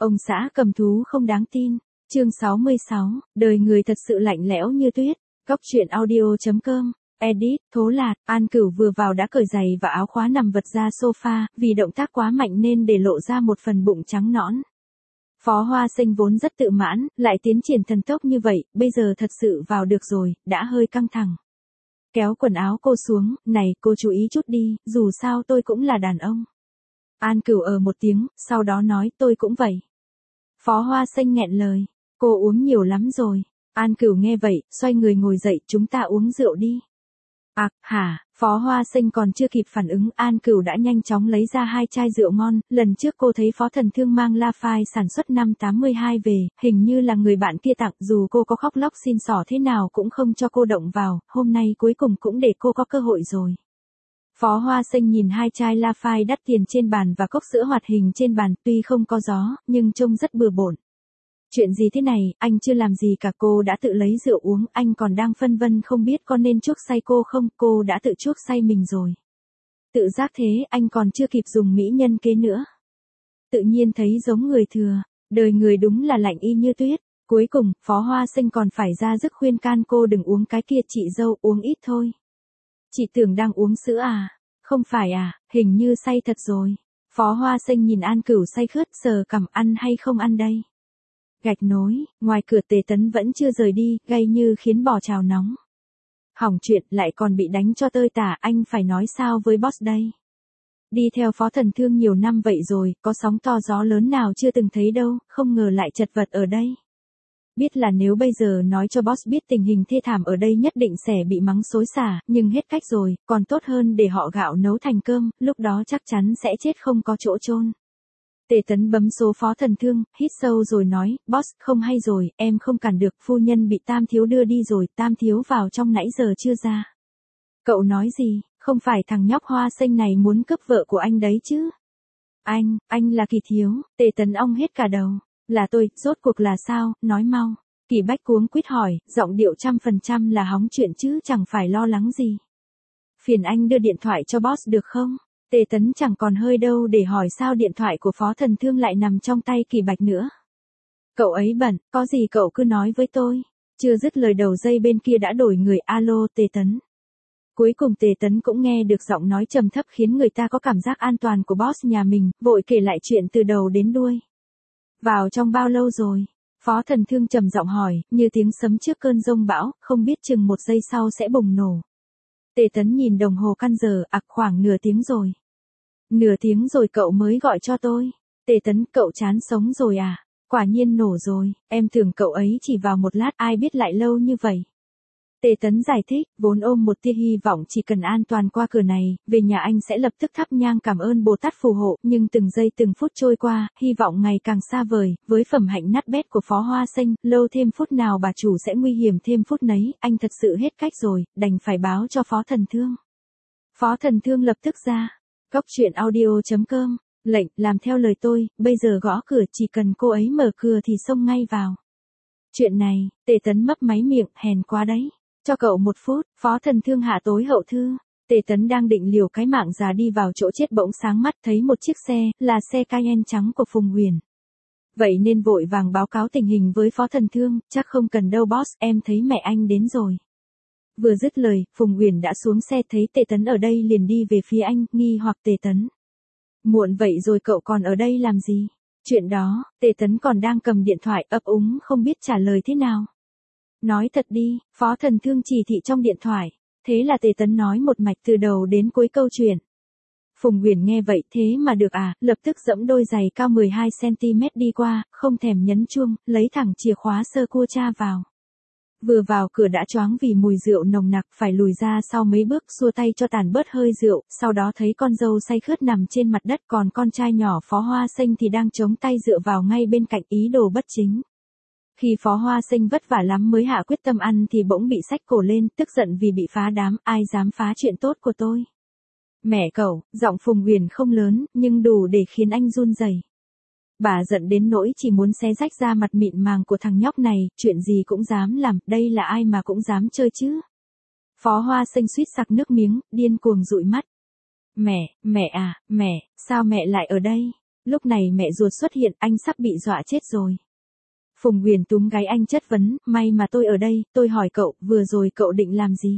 Ông xã cầm thú không đáng tin. Chương 66, đời người thật sự lạnh lẽo như tuyết. Góc truyện audio.com. Edit, Thố Lạt. An Cửu vừa vào đã cởi giày và áo khóa nằm vật ra sofa, vì động tác quá mạnh nên để lộ ra một phần bụng trắng nõn. Phó Hoa Sinh vốn rất tự mãn, lại tiến triển thần tốc như vậy, bây giờ thật sự vào được rồi, đã hơi căng thẳng. Kéo quần áo cô xuống, này, cô chú ý chút đi, dù sao tôi cũng là đàn ông. An Cửu một tiếng, sau đó nói tôi cũng vậy. Phó Hoa Sinh nghẹn lời, cô uống nhiều lắm rồi. An Cửu nghe vậy, xoay người ngồi dậy, chúng ta uống rượu đi. Hả, Phó Hoa Sinh còn chưa kịp phản ứng, An Cửu đã nhanh chóng lấy ra 2 chai rượu ngon, lần trước cô thấy Phó Thần Thương mang La Phai sản xuất năm 82 về, hình như là người bạn kia tặng, dù cô có khóc lóc xin xỏ thế nào cũng không cho cô động vào, hôm nay cuối cùng cũng để cô có cơ hội rồi. Phó Hoa Sinh nhìn 2 chai La Phai đắt tiền trên bàn và cốc sữa hoạt hình trên bàn, tuy không có gió, nhưng trông rất bừa bộn. Chuyện gì thế này, anh chưa làm gì cả, cô đã tự lấy rượu uống, anh còn đang phân vân không biết có nên chuốc say cô không, cô đã tự chuốc say mình rồi. Tự giác thế, anh còn chưa kịp dùng mỹ nhân kế nữa. Tự nhiên thấy giống người thừa, đời người đúng là lạnh y như tuyết. Cuối cùng, Phó Hoa Sinh còn phải ra sức khuyên can cô đừng uống cái kia, chị dâu, uống ít thôi. Chị tưởng đang uống sữa à? Không phải à, hình như say thật rồi. Phó Hoa Sinh nhìn An Cửu say khướt, sờ cằm, ăn hay không ăn đây? Gạch nối, ngoài cửa Tề Tấn vẫn chưa rời đi, gay như khiến bò chảo nóng. Hỏng chuyện, lại còn bị đánh cho tơi tả, anh phải nói sao với boss đây? Đi theo Phó Thần Thương nhiều năm vậy rồi, có sóng to gió lớn nào chưa từng thấy đâu, không ngờ lại chật vật ở đây. Biết là nếu bây giờ nói cho boss biết tình hình thê thảm ở đây nhất định sẽ bị mắng xối xả, nhưng hết cách rồi, còn tốt hơn để họ gạo nấu thành cơm, lúc đó chắc chắn sẽ chết không có chỗ chôn. Tề Tấn bấm số Phó Thần Thương, hít sâu rồi nói, boss, không hay rồi, em không cản được, phu nhân bị Tam Thiếu đưa đi rồi, Tam Thiếu vào trong nãy giờ chưa ra. Cậu nói gì, không phải thằng nhóc Hoa Sinh này muốn cướp vợ của anh đấy chứ? Anh là Kỳ Thiếu, Tề Tấn ong hết cả đầu. Là tôi, rốt cuộc là sao, nói mau. Kỳ Bách cuống quýt hỏi, giọng điệu 100% là hóng chuyện chứ chẳng phải lo lắng gì. Phiền anh đưa điện thoại cho boss được không? Tề Tấn chẳng còn hơi đâu để hỏi sao điện thoại của Phó Thần Thương lại nằm trong tay Kỳ Bạch nữa. Cậu ấy bận, có gì cậu cứ nói với tôi. Chưa dứt lời đầu dây bên kia đã đổi người, alo Tề Tấn. Cuối cùng Tề Tấn cũng nghe được giọng nói trầm thấp khiến người ta có cảm giác an toàn của boss nhà mình, vội kể lại chuyện từ đầu đến đuôi. Vào trong bao lâu rồi? Phó Thần Thương trầm giọng hỏi, như tiếng sấm trước cơn giông bão, không biết chừng 1 giây sau sẽ bùng nổ. Tề Tấn nhìn đồng hồ căn giờ, khoảng nửa tiếng rồi. Nửa tiếng rồi cậu mới gọi cho tôi. Tề Tấn, cậu chán sống rồi à? Quả nhiên nổ rồi, em tưởng cậu ấy chỉ vào một lát, ai biết lại lâu như vậy. Tề Tấn giải thích, vốn ôm một tia hy vọng chỉ cần an toàn qua cửa này, về nhà anh sẽ lập tức thắp nhang cảm ơn Bồ Tát phù hộ, nhưng từng giây từng phút trôi qua, hy vọng ngày càng xa vời, với phẩm hạnh nát bét của Phó Hoa Sinh, lâu thêm phút nào bà chủ sẽ nguy hiểm thêm phút nấy, anh thật sự hết cách rồi, đành phải báo cho Phó Thần Thương. Phó Thần Thương lập tức ra, góc truyện audio.com, lệnh, làm theo lời tôi, bây giờ gõ cửa, chỉ cần cô ấy mở cửa thì xông ngay vào. Chuyện này, Tề Tấn mấp máy miệng, hèn quá đấy. Cho cậu 1 phút, Phó Thần Thương hạ tối hậu thư. Tề Tấn đang định liều cái mạng già đi vào chỗ chết bỗng sáng mắt thấy một chiếc xe, là xe Cayenne trắng của Phùng Huyền. Vậy nên vội vàng báo cáo tình hình với Phó Thần Thương, chắc không cần đâu boss, em thấy mẹ anh đến rồi. Vừa dứt lời, Phùng Huyền đã xuống xe thấy Tề Tấn ở đây liền đi về phía anh, nghi hoặc Tề Tấn. Muộn vậy rồi cậu còn ở đây làm gì? Chuyện đó, Tề Tấn còn đang cầm điện thoại ấp úng không biết trả lời thế nào. Nói thật đi, Phó Thần Thương chỉ thị trong điện thoại. Thế là Tề Tấn nói một mạch từ đầu đến cuối câu chuyện. Phùng Huyền nghe vậy thế mà được à, lập tức giẫm đôi giày cao 12cm đi qua, không thèm nhấn chuông, lấy thẳng chìa khóa sơ cua cha vào. Vừa vào cửa đã choáng vì mùi rượu nồng nặc, phải lùi ra sau mấy bước xua tay cho tàn bớt hơi rượu, sau đó thấy con dâu say khướt nằm trên mặt đất, còn con trai nhỏ Phó Hoa Sinh thì đang chống tay dựa vào ngay bên cạnh, ý đồ bất chính. Khi Phó Hoa Sinh vất vả lắm mới hạ quyết tâm ăn thì bỗng bị xách cổ lên, tức giận vì bị phá đám, ai dám phá chuyện tốt của tôi. Mẹ cậu, giọng Phùng Huyền không lớn, nhưng đủ để khiến anh run rẩy. Bà giận đến nỗi chỉ muốn xé rách ra mặt mịn màng của thằng nhóc này, chuyện gì cũng dám làm, đây là ai mà cũng dám chơi chứ. Phó Hoa Sinh suýt sặc nước miếng, điên cuồng dụi mắt. Mẹ à, mẹ, sao mẹ lại ở đây? Lúc này mẹ ruột xuất hiện, anh sắp bị dọa chết rồi. Phùng Huyền túm gáy anh chất vấn, may mà tôi ở đây, tôi hỏi cậu, vừa rồi cậu định làm gì?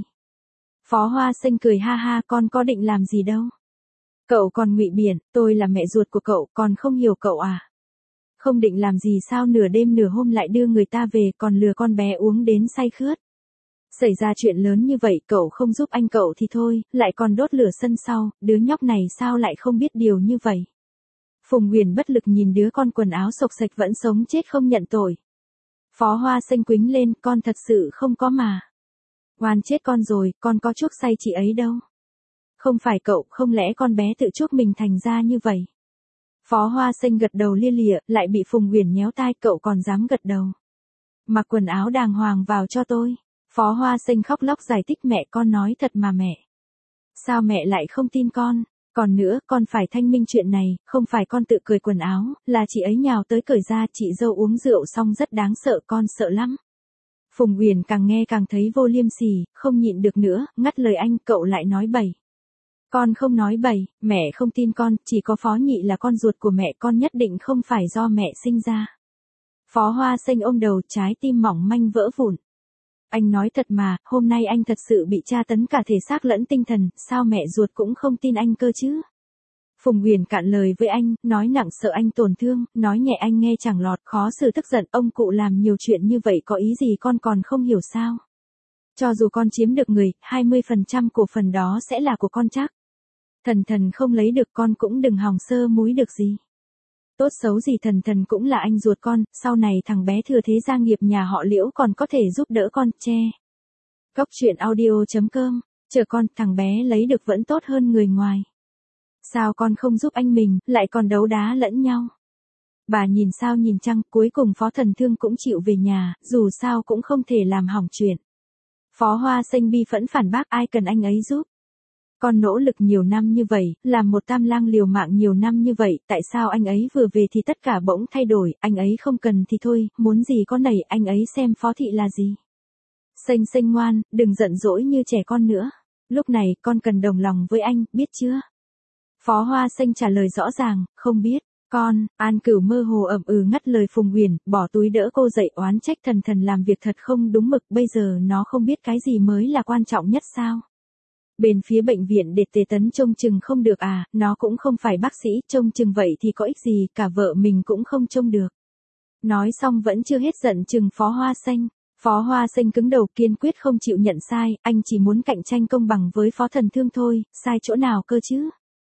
Phó Hoa Sinh cười ha ha, con có định làm gì đâu. Cậu còn ngụy biện, tôi là mẹ ruột của cậu, còn không hiểu cậu à? Không định làm gì sao nửa đêm nửa hôm lại đưa người ta về còn lừa con bé uống đến say khướt. Xảy ra chuyện lớn như vậy cậu không giúp anh cậu thì thôi, lại còn đốt lửa sân sau, đứa nhóc này sao lại không biết điều như vậy. Phùng Huyền bất lực nhìn đứa con quần áo sộc sạch vẫn sống chết không nhận tội. Phó Hoa Sinh quýnh lên, con thật sự không có mà. Oan chết con rồi, con có chuốc say chị ấy đâu. Không phải cậu, không lẽ con bé tự chuốc mình thành ra như vậy. Phó Hoa Sinh gật đầu lia lịa, lại bị Phùng Huyền nhéo tai, cậu còn dám gật đầu. Mặc quần áo đàng hoàng vào cho tôi. Phó Hoa Sinh khóc lóc giải thích, mẹ con nói thật mà mẹ. Sao mẹ lại không tin con? Còn nữa, con phải thanh minh chuyện này, không phải con tự cởi quần áo, là chị ấy nhào tới cởi ra, chị dâu uống rượu xong rất đáng sợ, con sợ lắm. Phùng Huyền càng nghe càng thấy vô liêm sỉ, không nhịn được nữa, ngắt lời anh, cậu lại nói bậy. Con không nói bậy, mẹ không tin con, chỉ có Phó Nhị là con ruột của mẹ, con nhất định không phải do mẹ sinh ra. Phó Hoa Sinh ôm đầu, trái tim mỏng manh vỡ vụn. Anh nói thật mà, hôm nay anh thật sự bị tra tấn cả thể xác lẫn tinh thần, sao mẹ ruột cũng không tin anh cơ chứ? Phùng Huyền cạn lời với anh, nói nặng sợ anh tổn thương, nói nhẹ anh nghe chẳng lọt, khó xử tức giận, ông cụ làm nhiều chuyện như vậy có ý gì con còn không hiểu sao? Cho dù con chiếm được người, 20% cổ phần đó sẽ là của con chắc. Thần thần không lấy được con cũng đừng hòng sơ múi được gì. Tốt xấu gì thần thần cũng là anh ruột con, sau này thằng bé thừa thế gia nghiệp nhà họ Liễu còn có thể giúp đỡ con, che. Cóc truyện audio.com, chờ con, thằng bé lấy được vẫn tốt hơn người ngoài. Sao con không giúp anh mình, lại còn đấu đá lẫn nhau. Bà nhìn sao nhìn chăng, cuối cùng Phó Thần Thương cũng chịu về nhà, dù sao cũng không thể làm hỏng chuyện. Phó Hoa Sinh bi phẫn phản bác, ai cần anh ấy giúp. Con nỗ lực nhiều năm như vậy, làm một tam lang liều mạng nhiều năm như vậy, tại sao anh ấy vừa về thì tất cả bỗng thay đổi, anh ấy không cần thì thôi, muốn gì có nảy, anh ấy xem Phó Thị là gì. Sinh Sinh ngoan, đừng giận dỗi như trẻ con nữa. Lúc này con cần đồng lòng với anh, biết chưa? Phó Hoa Sinh trả lời rõ ràng, không biết. Con, An Cửu mơ hồ ậm ngắt lời Phùng Huyền, bỏ túi đỡ cô dậy, oán trách thần thần làm việc thật không đúng mực, bây giờ nó không biết cái gì mới là quan trọng nhất sao? Bên phía bệnh viện để Tề Tấn trông chừng không được à, nó cũng không phải bác sĩ, trông chừng vậy thì có ích gì, cả vợ mình cũng không trông được. Nói xong vẫn chưa hết giận chừng Phó Hoa Sinh. Phó Hoa Sinh cứng đầu kiên quyết không chịu nhận sai, anh chỉ muốn cạnh tranh công bằng với Phó Thần Thương thôi, sai chỗ nào cơ chứ?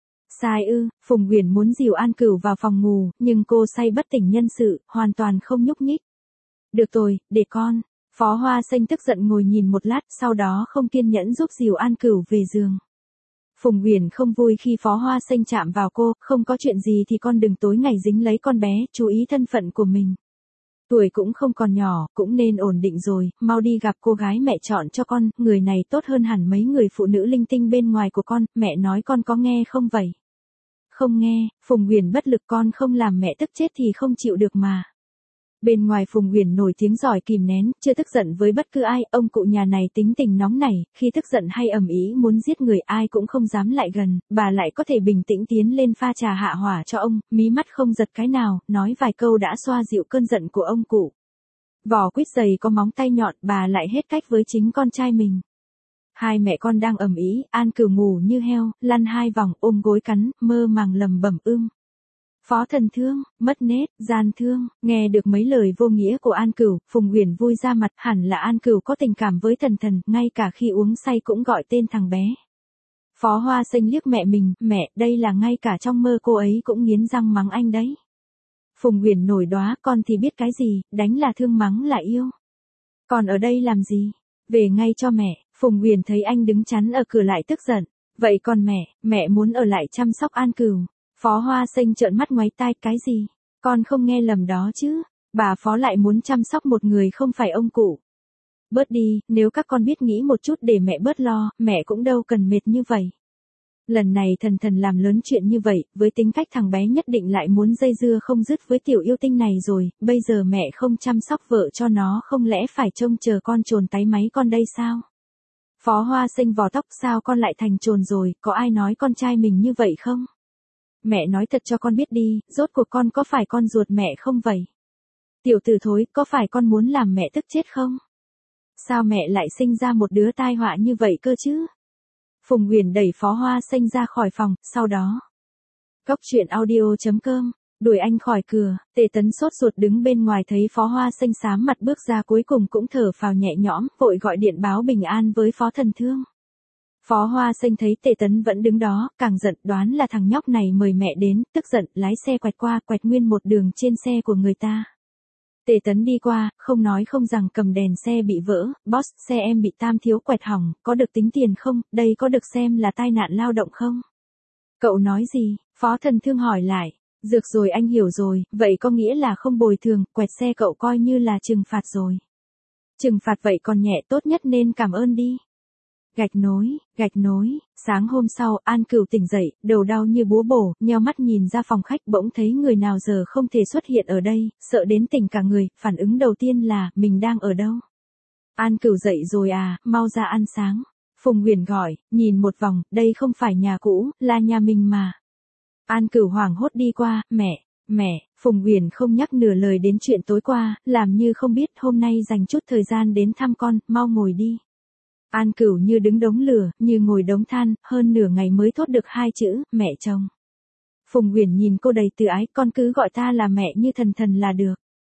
Sai ư? Phùng Huyền muốn dìu An Cửu vào phòng ngủ, nhưng cô say bất tỉnh nhân sự, hoàn toàn không nhúc nhích. Được rồi, để con. Phó Hoa Sinh tức giận ngồi nhìn một lát, sau đó không kiên nhẫn giúp dìu An Cửu về giường. Phùng Huyền không vui khi Phó Hoa Sinh chạm vào cô, không có chuyện gì thì con đừng tối ngày dính lấy con bé, chú ý thân phận của mình. Tuổi cũng không còn nhỏ, cũng nên ổn định rồi, mau đi gặp cô gái mẹ chọn cho con, người này tốt hơn hẳn mấy người phụ nữ linh tinh bên ngoài của con, mẹ nói con có nghe không vậy? Không nghe, Phùng Huyền bất lực, con không làm mẹ tức chết thì không chịu được mà. Bên ngoài Phùng Huyền nổi tiếng giỏi kìm nén, chưa tức giận với bất cứ ai, ông cụ nhà này tính tình nóng nảy, khi tức giận hay ầm ĩ muốn giết người ai cũng không dám lại gần, bà lại có thể bình tĩnh tiến lên pha trà hạ hỏa cho ông, mí mắt không giật cái nào, nói vài câu đã xoa dịu cơn giận của ông cụ. Vỏ quýt dày có móng tay nhọn, bà lại hết cách với chính con trai mình. Hai mẹ con đang ầm ĩ, An Cửu ngủ như heo, lăn hai vòng, ôm gối cắn, mơ màng lầm bẩm Phó Thần Thương, mất nết, gian thương, nghe được mấy lời vô nghĩa của An Cửu, Phùng Huyền vui ra mặt, hẳn là An Cửu có tình cảm với thần thần, ngay cả khi uống say cũng gọi tên thằng bé. Phó Hoa Sinh liếc mẹ mình, mẹ, đây là ngay cả trong mơ cô ấy cũng nghiến răng mắng anh đấy. Phùng Huyền nổi đoá, con thì biết cái gì, đánh là thương mắng là yêu. Còn ở đây làm gì? Về ngay cho mẹ. Phùng Huyền thấy anh đứng chắn ở cửa lại tức giận. Vậy còn mẹ muốn ở lại chăm sóc An Cửu. Phó Hoa Sinh trợn mắt ngoáy tai, cái gì? Con không nghe lầm đó chứ? Bà Phó lại muốn chăm sóc một người không phải ông cụ. Bớt đi, nếu các con biết nghĩ một chút để mẹ bớt lo, mẹ cũng đâu cần mệt như vậy. Lần này thần thần làm lớn chuyện như vậy, với tính cách thằng bé nhất định lại muốn dây dưa không dứt với tiểu yêu tinh này rồi, bây giờ mẹ không chăm sóc vợ cho nó không lẽ phải trông chờ con trồn táy máy con đây sao? Phó Hoa Sinh vò tóc, sao con lại thành trồn rồi, có ai nói con trai mình như vậy không? Mẹ nói thật cho con biết đi, rốt cuộc con có phải con ruột mẹ không vậy? Tiểu tử thối, có phải con muốn làm mẹ tức chết không? Sao mẹ lại sinh ra một đứa tai họa như vậy cơ chứ? Phùng Huyền đẩy Phó Hoa Xanh ra khỏi phòng, sau đó. Cóc truyện audio.com, đuổi anh khỏi cửa, Tề Tấn sốt ruột đứng bên ngoài thấy Phó Hoa Xanh xám mặt bước ra cuối cùng cũng thở phào nhẹ nhõm, vội gọi điện báo bình an với Phó Thần Thương. Phó Hoa Xanh thấy Tề Tấn vẫn đứng đó, càng giận, đoán là thằng nhóc này mời mẹ đến, tức giận, lái xe quẹt qua, quẹt nguyên một đường trên xe của người ta. Tề Tấn đi qua, không nói không rằng cầm đèn xe bị vỡ, boss, xe em bị tam thiếu quẹt hỏng, có được tính tiền không, đây có được xem là tai nạn lao động không? Cậu nói gì? Phó Thần Thương hỏi lại. Dược rồi anh hiểu rồi, vậy có nghĩa là không bồi thường, quẹt xe cậu coi như là trừng phạt rồi. Trừng phạt vậy còn nhẹ, tốt nhất nên cảm ơn đi. Gạch nối, sáng hôm sau, An Cửu tỉnh dậy, đầu đau như búa bổ, nheo mắt nhìn ra phòng khách bỗng thấy người nào giờ không thể xuất hiện ở đây, sợ đến tỉnh cả người, phản ứng đầu tiên là, mình đang ở đâu? An Cửu dậy rồi à, mau ra ăn sáng. Phùng Huyền gọi, nhìn một vòng, đây không phải nhà cũ, là nhà mình mà. An Cửu hoảng hốt đi qua, mẹ, Phùng Huyền không nhắc nửa lời đến chuyện tối qua, làm như không biết hôm nay dành chút thời gian đến thăm con, mau ngồi đi. An Cửu như đứng đống lửa, như ngồi đống than, hơn nửa ngày mới thốt được 2 chữ, mẹ chồng. Phùng Huyền nhìn cô đầy từ ái, con cứ gọi ta là mẹ như thần là được.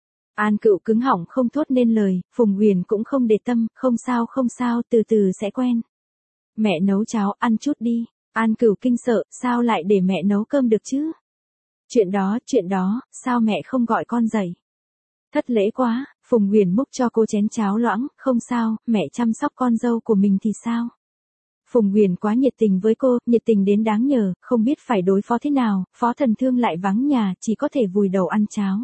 An Cửu cứng họng không thốt nên lời, Phùng Huyền cũng không để tâm, không sao, từ từ sẽ quen. Mẹ nấu cháo, ăn chút đi. An Cửu kinh sợ, sao lại để mẹ nấu cơm được chứ? Chuyện đó, sao mẹ không gọi con dậy? Thất lễ quá, Phùng Huyền múc cho cô chén cháo loãng, không sao, mẹ chăm sóc con dâu của mình thì sao? Phùng Huyền quá nhiệt tình với cô, nhiệt tình đến đáng nhờ, không biết phải đối phó thế nào, Phó Thần Thương lại vắng nhà, chỉ có thể vùi đầu ăn cháo.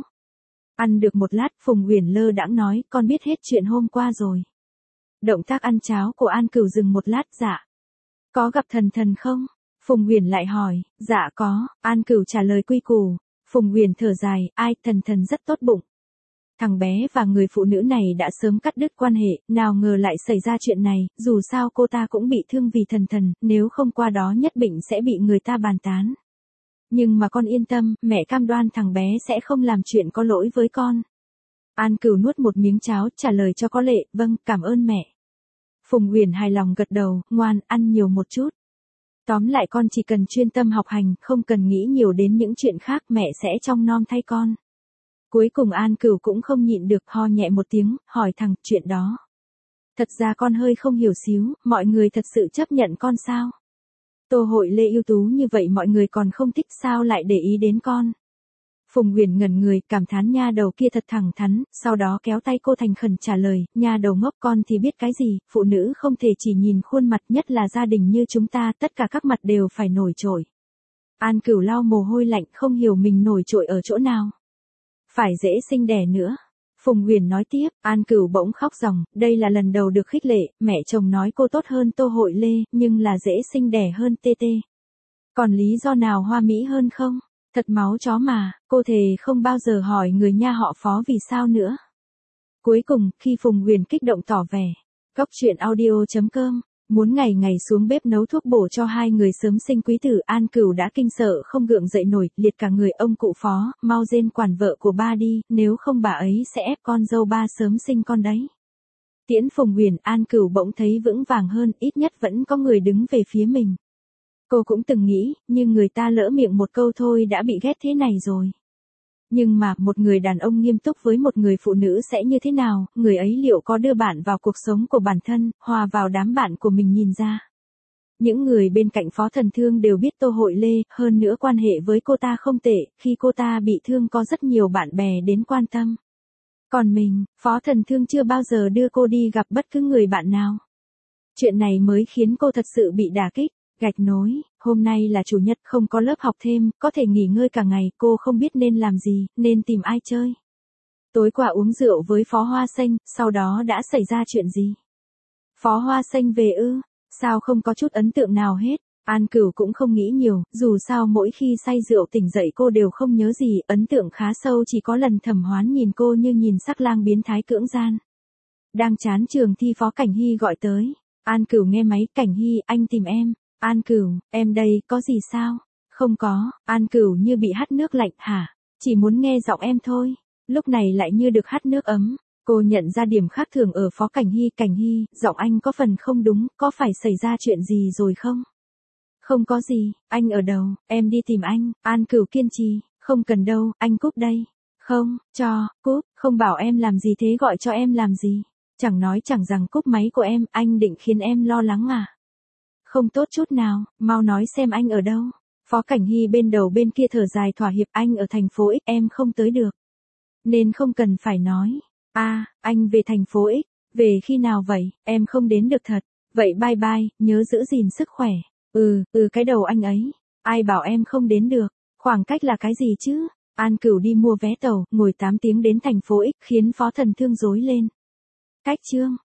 Ăn được một lát, Phùng Huyền lơ đãng nói, con biết hết chuyện hôm qua rồi. Động tác ăn cháo của An Cửu dừng một lát, dạ. Có gặp thần không? Phùng Huyền lại hỏi, dạ có, An Cửu trả lời quy củ. Phùng Huyền thở dài, ai, thần rất tốt bụng. Thằng bé và người phụ nữ này đã sớm cắt đứt quan hệ, nào ngờ lại xảy ra chuyện này, dù sao cô ta cũng bị thương vì thần, nếu không qua đó nhất định sẽ bị người ta bàn tán. Nhưng mà con yên tâm, mẹ cam đoan thằng bé sẽ không làm chuyện có lỗi với con. An Cửu nuốt một miếng cháo, trả lời cho có lệ, vâng, cảm ơn mẹ. Phùng Huyền hài lòng gật đầu, ngoan, ăn nhiều một chút. Tóm lại con chỉ cần chuyên tâm học hành, không cần nghĩ nhiều đến những chuyện khác, mẹ sẽ trông nom thay con. Cuối cùng An Cửu cũng không nhịn được, ho nhẹ một tiếng, hỏi thằng, chuyện đó. Thật ra con hơi không hiểu xíu, mọi người thật sự chấp nhận con sao? Tô Hội Lê ưu tú như vậy mọi người còn không thích sao lại để ý đến con? Phùng Huyền ngẩn người, cảm thán nha đầu kia thật thẳng thắn, sau đó kéo tay cô thành khẩn trả lời, nha đầu ngốc con thì biết cái gì, phụ nữ không thể chỉ nhìn khuôn mặt, nhất là gia đình như chúng ta, tất cả các mặt đều phải nổi trội. An Cửu lau mồ hôi lạnh, không hiểu mình nổi trội ở chỗ nào. Phải dễ sinh đẻ nữa. Phùng Huyền nói tiếp, An Cửu bỗng khóc ròng, đây là lần đầu được khích lệ, mẹ chồng nói cô tốt hơn Tô Hội Lê, nhưng là dễ sinh đẻ hơn TT. Còn lý do nào hoa mỹ hơn không? Thật máu chó mà, cô thề không bao giờ hỏi người nha họ Phó vì sao nữa. Cuối cùng, khi Phùng Huyền kích động tỏ vẻ, cóc truyện audio.com, muốn ngày ngày xuống bếp nấu thuốc bổ cho hai người sớm sinh quý tử, An Cửu đã kinh sợ không gượng dậy nổi, liệt cả người, ông cụ Phó, mau rên quản vợ của ba đi, nếu không bà ấy sẽ ép con dâu ba sớm sinh con đấy. Tiễn Phùng Huyền, An Cửu bỗng thấy vững vàng hơn, ít nhất vẫn có người đứng về phía mình. Cô cũng từng nghĩ, nhưng người ta lỡ miệng một câu thôi đã bị ghét thế này rồi. Nhưng mà, một người đàn ông nghiêm túc với một người phụ nữ sẽ như thế nào, người ấy liệu có đưa bạn vào cuộc sống của bản thân, hòa vào đám bạn của mình nhìn ra. Những người bên cạnh Phó Thần Thương đều biết Tô Hội Lê, hơn nữa quan hệ với cô ta không tệ, khi cô ta bị thương có rất nhiều bạn bè đến quan tâm. Còn mình, Phó Thần Thương chưa bao giờ đưa cô đi gặp bất cứ người bạn nào. Chuyện này mới khiến cô thật sự bị đả kích. Gạch nối, hôm nay là chủ nhật không có lớp học thêm, có thể nghỉ ngơi cả ngày, cô không biết nên làm gì, nên tìm ai chơi. Tối qua uống rượu với Phó Hoa Xanh, sau đó đã xảy ra chuyện gì? Phó Hoa Xanh về ư? Sao không có chút ấn tượng nào hết? An Cửu cũng không nghĩ nhiều, dù sao mỗi khi say rượu tỉnh dậy cô đều không nhớ gì, ấn tượng khá sâu chỉ có lần Thẩm Hoán nhìn cô như nhìn sắc lang biến thái cưỡng gian. Đang chán trường thi Phó Cảnh Hy gọi tới. An Cửu nghe máy, Cảnh Hy, anh tìm em. An Cửu, em đây, có gì sao? Không có, An Cửu như bị hắt nước lạnh hả? Chỉ muốn nghe giọng em thôi. Lúc này lại như được hắt nước ấm. Cô nhận ra điểm khác thường ở Phó Cảnh Hy, giọng anh có phần không đúng, có phải xảy ra chuyện gì rồi không? Không có gì, anh ở đâu, em đi tìm anh, An Cửu kiên trì, không cần đâu, anh cúp đây. Không, cúp, không bảo em làm gì thế gọi cho em làm gì? Chẳng nói chẳng rằng cúp máy của em, anh định khiến em lo lắng à? Không tốt chút nào, mau nói xem anh ở đâu. Phó Cảnh Hy bên đầu bên kia thở dài thỏa hiệp, anh ở thành phố X, em không tới được. Nên không cần phải nói. Anh về thành phố X, về khi nào vậy, em không đến được thật. Vậy bye bye, nhớ giữ gìn sức khỏe. Cái đầu anh ấy. Ai bảo em không đến được, khoảng cách là cái gì chứ? An Cửu đi mua vé tàu, ngồi 8 tiếng đến thành phố X khiến Phó Thần Thương rối lên. Cách chương